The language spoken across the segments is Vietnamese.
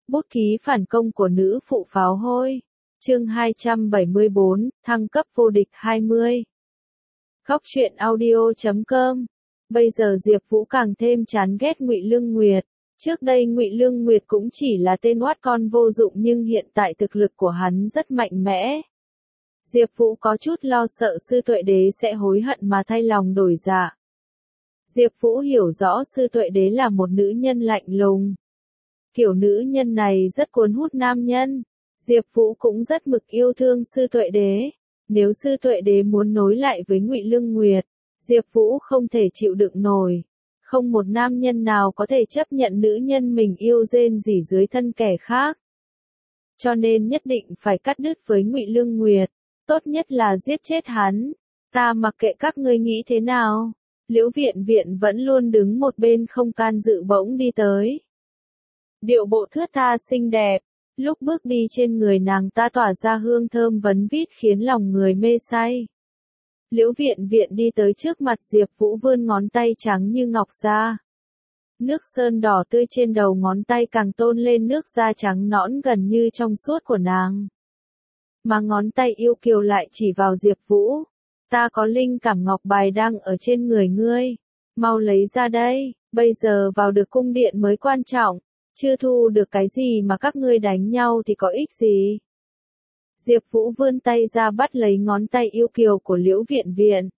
Bút ký phản công của nữ phụ pháo hôi. Chương 274, thăng cấp vô địch 20. Góc truyện audio.com. Bây giờ Diệp Vũ càng thêm chán ghét Ngụy Lương Nguyệt. Trước đây Ngụy Lương Nguyệt cũng chỉ là tên oát con vô dụng, nhưng hiện tại thực lực của hắn rất mạnh mẽ. Diệp Vũ có chút lo sợ Sư Tuệ Đế sẽ hối hận mà thay lòng đổi dạ. Diệp Vũ hiểu rõ Sư Tuệ Đế là một nữ nhân lạnh lùng. Kiểu nữ nhân này rất cuốn hút nam nhân. Diệp Vũ cũng rất mực yêu thương Sư Tuệ Đế. Nếu Sư Tuệ Đế muốn nối lại với Ngụy Lương Nguyệt, Diệp Vũ không thể chịu đựng nổi. Không một nam nhân nào có thể chấp nhận nữ nhân mình yêu rên rỉ dưới thân kẻ khác. Cho nên nhất định phải cắt đứt với Ngụy Lương Nguyệt. Tốt nhất là giết chết hắn. Ta mặc kệ các ngươi nghĩ thế nào. Liễu Viện Viện vẫn luôn đứng một bên không can dự bỗng đi tới. Điệu bộ thướt tha xinh đẹp, lúc bước đi trên người nàng ta tỏa ra hương thơm vấn vít khiến lòng người mê say. Liễu Viện Viện đi tới trước mặt Diệp Vũ vươn ngón tay trắng như ngọc ra. Nước sơn đỏ tươi trên đầu ngón tay càng tôn lên nước da trắng nõn gần như trong suốt của nàng. Mà ngón tay yêu kiều lại chỉ vào Diệp Vũ. Ta có linh cảm ngọc bài đang ở trên người ngươi. Mau lấy ra đây, bây giờ vào được cung điện mới quan trọng. Chưa thu được cái gì mà các ngươi đánh nhau thì có ích gì. Diệp Vũ vươn tay ra bắt lấy ngón tay yêu kiều của Liễu Viện Viện.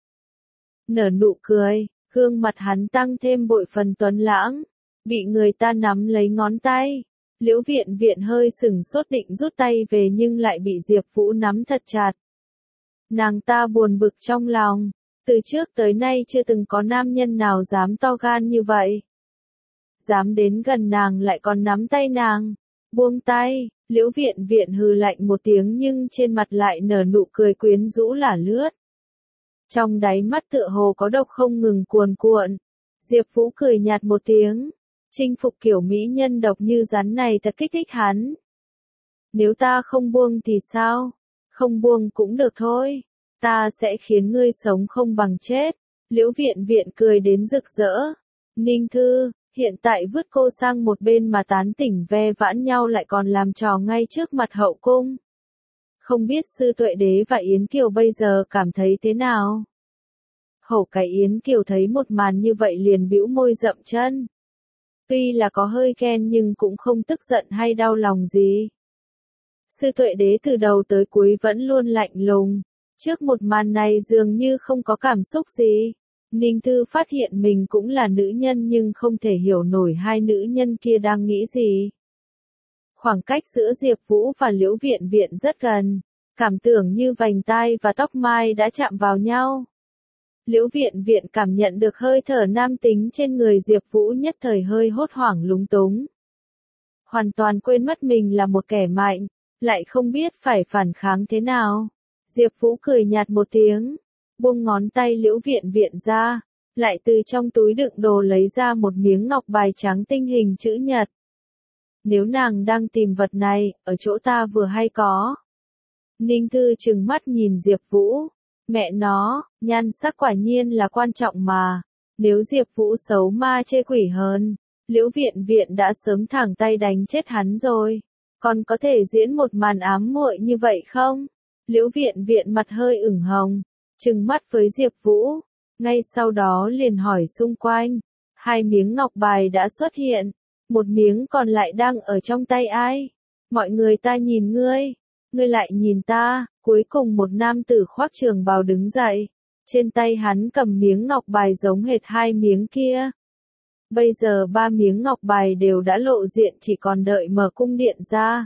Nở nụ cười, gương mặt hắn tăng thêm bội phần tuấn lãng. Bị người ta nắm lấy ngón tay. Liễu Viện Viện hơi sửng sốt định rút tay về nhưng lại bị Diệp Vũ nắm thật chặt. Nàng ta buồn bực trong lòng. Từ trước tới nay chưa từng có nam nhân nào dám to gan như vậy. Dám đến gần nàng lại còn nắm tay nàng. Buông tay, Liễu Viện Viện hừ lạnh một tiếng nhưng trên mặt lại nở nụ cười quyến rũ lả lướt. Trong đáy mắt tựa hồ có độc không ngừng cuồn cuộn. Diệp Vũ cười nhạt một tiếng. Chinh phục kiểu mỹ nhân độc như rắn này thật kích thích hắn. Nếu ta không buông thì sao? Không buông cũng được thôi. Ta sẽ khiến ngươi sống không bằng chết. Liễu Viện Viện cười đến rực rỡ. Ninh Thư, hiện tại vứt cô sang một bên mà tán tỉnh ve vãn nhau lại còn làm trò ngay trước mặt hậu cung. Không biết Sư Tuệ Đế và Yến Kiều bây giờ cảm thấy thế nào? Hổ cái Yến Kiều thấy một màn như vậy liền bĩu môi dậm chân. Tuy là có hơi ghen nhưng cũng không tức giận hay đau lòng gì. Sư Tuệ Đế từ đầu tới cuối vẫn luôn lạnh lùng. Trước một màn này dường như không có cảm xúc gì. Ninh Thư phát hiện mình cũng là nữ nhân nhưng không thể hiểu nổi hai nữ nhân kia đang nghĩ gì. Khoảng cách giữa Diệp Vũ và Liễu Viện Viện rất gần. Cảm tưởng như vành tai và tóc mai đã chạm vào nhau. Liễu Viện Viện cảm nhận được hơi thở nam tính trên người Diệp Vũ nhất thời hơi hốt hoảng lúng túng. Hoàn toàn quên mất mình là một kẻ mạnh, lại không biết phải phản kháng thế nào. Diệp Vũ cười nhạt một tiếng, buông ngón tay Liễu Viện Viện ra, lại từ trong túi đựng đồ lấy ra một miếng ngọc bài trắng tinh hình chữ nhật. Nếu nàng đang tìm vật này, ở chỗ ta vừa hay có. Ninh Thư trừng mắt nhìn Diệp Vũ. Mẹ nó, nhan sắc quả nhiên là quan trọng mà. Nếu Diệp Vũ xấu ma chê quỷ hơn, Liễu Viện Viện đã sớm thẳng tay đánh chết hắn rồi. Còn có thể diễn một màn ám muội như vậy không? Liễu Viện Viện mặt hơi ửng hồng, trừng mắt với Diệp Vũ. Ngay sau đó liền hỏi xung quanh. Hai miếng ngọc bài đã xuất hiện. Một miếng còn lại đang ở trong tay ai? Mọi người ta nhìn ngươi. Ngươi lại nhìn ta. Cuối cùng một nam tử khoác trường bào đứng dậy. Trên tay hắn cầm miếng ngọc bài giống hệt hai miếng kia. Bây giờ ba miếng ngọc bài đều đã lộ diện, chỉ còn đợi mở cung điện ra.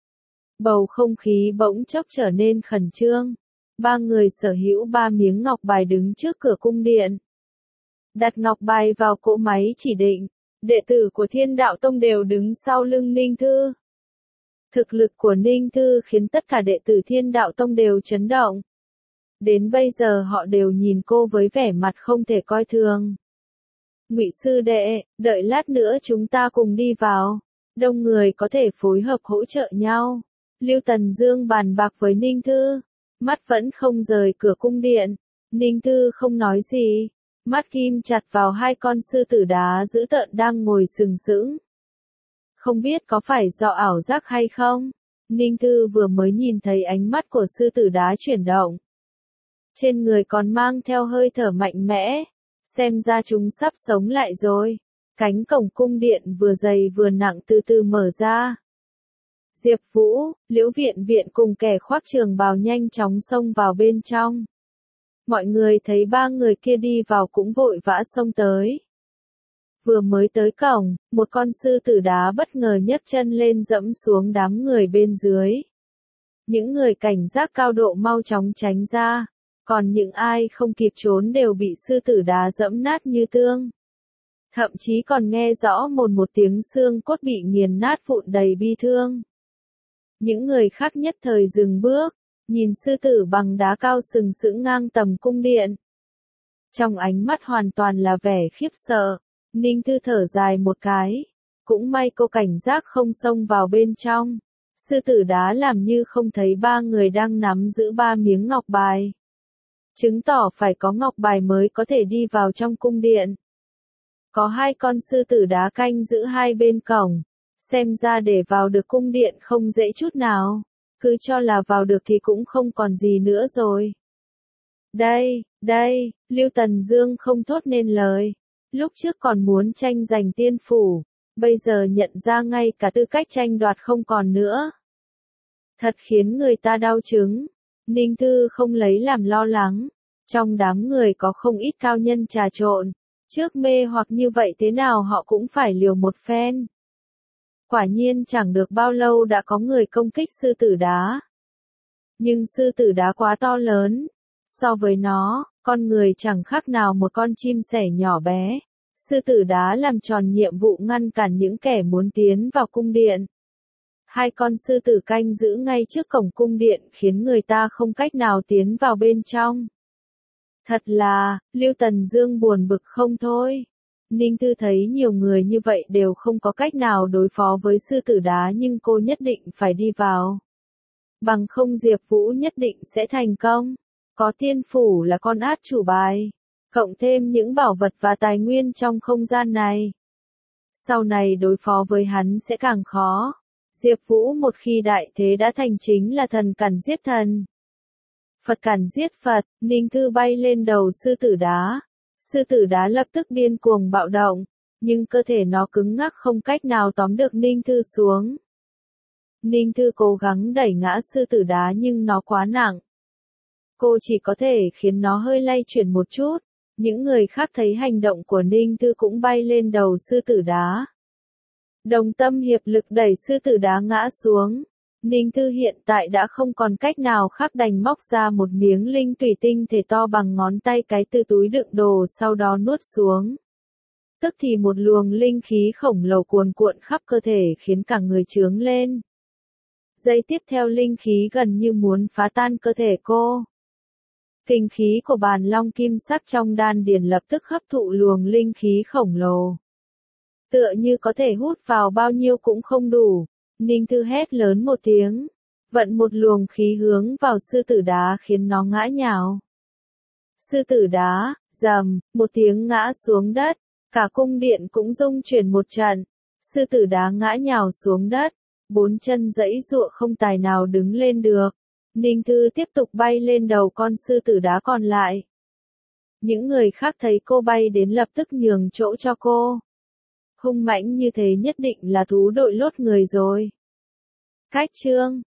Bầu không khí bỗng chốc trở nên khẩn trương. Ba người sở hữu ba miếng ngọc bài đứng trước cửa cung điện. Đặt ngọc bài vào cỗ máy chỉ định. Đệ tử của Thiên Đạo Tông đều đứng sau lưng Ninh Thư. Thực lực của Ninh Thư khiến tất cả đệ tử Thiên Đạo Tông đều chấn động. Đến bây giờ họ đều nhìn cô với vẻ mặt không thể coi thường. Ngụy sư đệ, đợi lát nữa chúng ta cùng đi vào. Đông người có thể phối hợp hỗ trợ nhau. Lưu Tần Dương bàn bạc với Ninh Thư. Mắt vẫn không rời cửa cung điện. Ninh Thư không nói gì. Mắt ghim chặt vào hai con sư tử đá dữ tợn đang ngồi sừng sững. Không biết có phải do ảo giác hay không? Ninh Thư vừa mới nhìn thấy ánh mắt của sư tử đá chuyển động. Trên người còn mang theo hơi thở mạnh mẽ. Xem ra chúng sắp sống lại rồi. Cánh cổng cung điện vừa dày vừa nặng từ từ mở ra. Diệp Vũ, Liễu Viện Viện cùng kẻ khoác trường bào nhanh chóng xông vào bên trong. Mọi người thấy ba người kia đi vào cũng vội vã xông tới. Vừa mới tới cổng, một con sư tử đá bất ngờ nhấc chân lên dẫm xuống đám người bên dưới. Những người cảnh giác cao độ mau chóng tránh ra, còn những ai không kịp trốn đều bị sư tử đá dẫm nát như tương. Thậm chí còn nghe rõ một tiếng xương cốt bị nghiền nát vụn đầy bi thương. Những người khác nhất thời dừng bước, nhìn sư tử bằng đá cao sừng sững ngang tầm cung điện. Trong ánh mắt hoàn toàn là vẻ khiếp sợ, Ninh Thư thở dài một cái. Cũng may cô cảnh giác không xông vào bên trong. Sư tử đá làm như không thấy ba người đang nắm giữ ba miếng ngọc bài. Chứng tỏ phải có ngọc bài mới có thể đi vào trong cung điện. Có hai con sư tử đá canh giữ hai bên cổng. Xem ra để vào được cung điện không dễ chút nào. Cứ cho là vào được thì cũng không còn gì nữa rồi. Đây, Lưu Tần Dương không thốt nên lời. Lúc trước còn muốn tranh giành tiên phủ, bây giờ nhận ra ngay cả tư cách tranh đoạt không còn nữa. Thật khiến người ta đau chứng. Ninh Thư không lấy làm lo lắng. Trong đám người có không ít cao nhân trà trộn. Trước mê hoặc như vậy thế nào họ cũng phải liều một phen. Quả nhiên chẳng được bao lâu đã có người công kích sư tử đá. Nhưng sư tử đá quá to lớn. So với nó, con người chẳng khác nào một con chim sẻ nhỏ bé. Sư tử đá làm tròn nhiệm vụ ngăn cản những kẻ muốn tiến vào cung điện. Hai con sư tử canh giữ ngay trước cổng cung điện khiến người ta không cách nào tiến vào bên trong. Thật là, Lưu Tần Dương buồn bực không thôi. Ninh Thư thấy nhiều người như vậy đều không có cách nào đối phó với sư tử đá nhưng cô nhất định phải đi vào. Bằng không Diệp Vũ nhất định sẽ thành công. Có tiên phủ là con át chủ bài. Cộng thêm những bảo vật và tài nguyên trong không gian này. Sau này đối phó với hắn sẽ càng khó. Diệp Vũ một khi đại thế đã thành chính là thần cản giết thần. Phật cản giết Phật, Ninh Thư bay lên đầu sư tử đá. Sư tử đá lập tức điên cuồng bạo động, nhưng cơ thể nó cứng ngắc không cách nào tóm được Ninh Thư xuống. Ninh Thư cố gắng đẩy ngã sư tử đá nhưng nó quá nặng. Cô chỉ có thể khiến nó hơi lay chuyển một chút. Những người khác thấy hành động của Ninh Thư cũng bay lên đầu sư tử đá. Đồng tâm hiệp lực đẩy sư tử đá ngã xuống. Ninh Thư hiện tại đã không còn cách nào khác đành móc ra một miếng linh thủy tinh thể to bằng ngón tay cái từ túi đựng đồ sau đó nuốt xuống. Tức thì một luồng linh khí khổng lồ cuồn cuộn khắp cơ thể khiến cả người chướng lên. Giây tiếp theo linh khí gần như muốn phá tan cơ thể cô. Kinh khí của bàn long kim sắc trong đan điền lập tức hấp thụ luồng linh khí khổng lồ. Tựa như có thể hút vào bao nhiêu cũng không đủ. Ninh Thư hét lớn một tiếng. Vận một luồng khí hướng vào sư tử đá khiến nó ngã nhào. Sư tử đá, rầm, một tiếng ngã xuống đất. Cả cung điện cũng rung chuyển một trận. Sư tử đá ngã nhào xuống đất. Bốn chân giãy giụa không tài nào đứng lên được. Ninh Thư tiếp tục bay lên đầu con sư tử đá còn lại. Những người khác thấy cô bay đến lập tức nhường chỗ cho cô. Hung mãnh như thế nhất định là thú đội lốt người rồi. Cách chương